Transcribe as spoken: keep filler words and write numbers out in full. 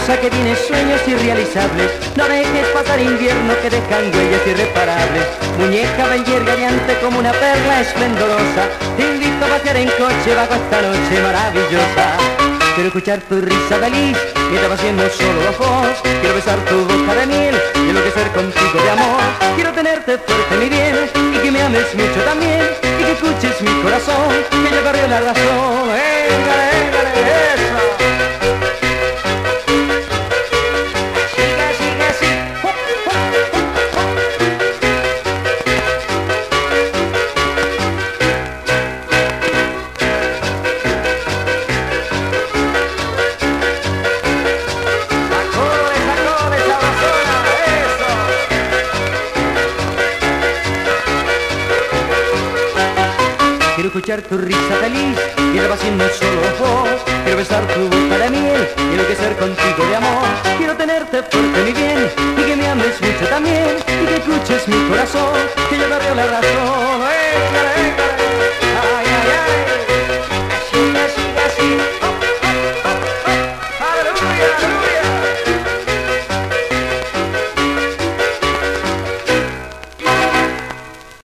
rosa que tiene sueños irrealizables. No dejes pasar invierno que dejan huellas irreparables. Muñeca bella y radiante como una perla esplendorosa, te invito a pasear en coche bajo esta noche maravillosa. Quiero escuchar tu risa feliz mientras va haciendo solo los ojos. Quiero besar tu boca de miel y enloquecer contigo de amor. Quiero tenerte fuerte, mi bien, y que me ames mucho también, y que escuches mi corazón, que ya corrió la razón. ¡Éngale, éngale, eso! Sigue, sigue, sigue. Quiero escuchar tu risa feliz y va haciendo solo vos. Quiero besar tu boca de miel y enloquecer contigo de amor. Quiero tenerte fuerte, mi bien, y que me ames mucho también, y que escuches mi corazón, que yo te río la razón.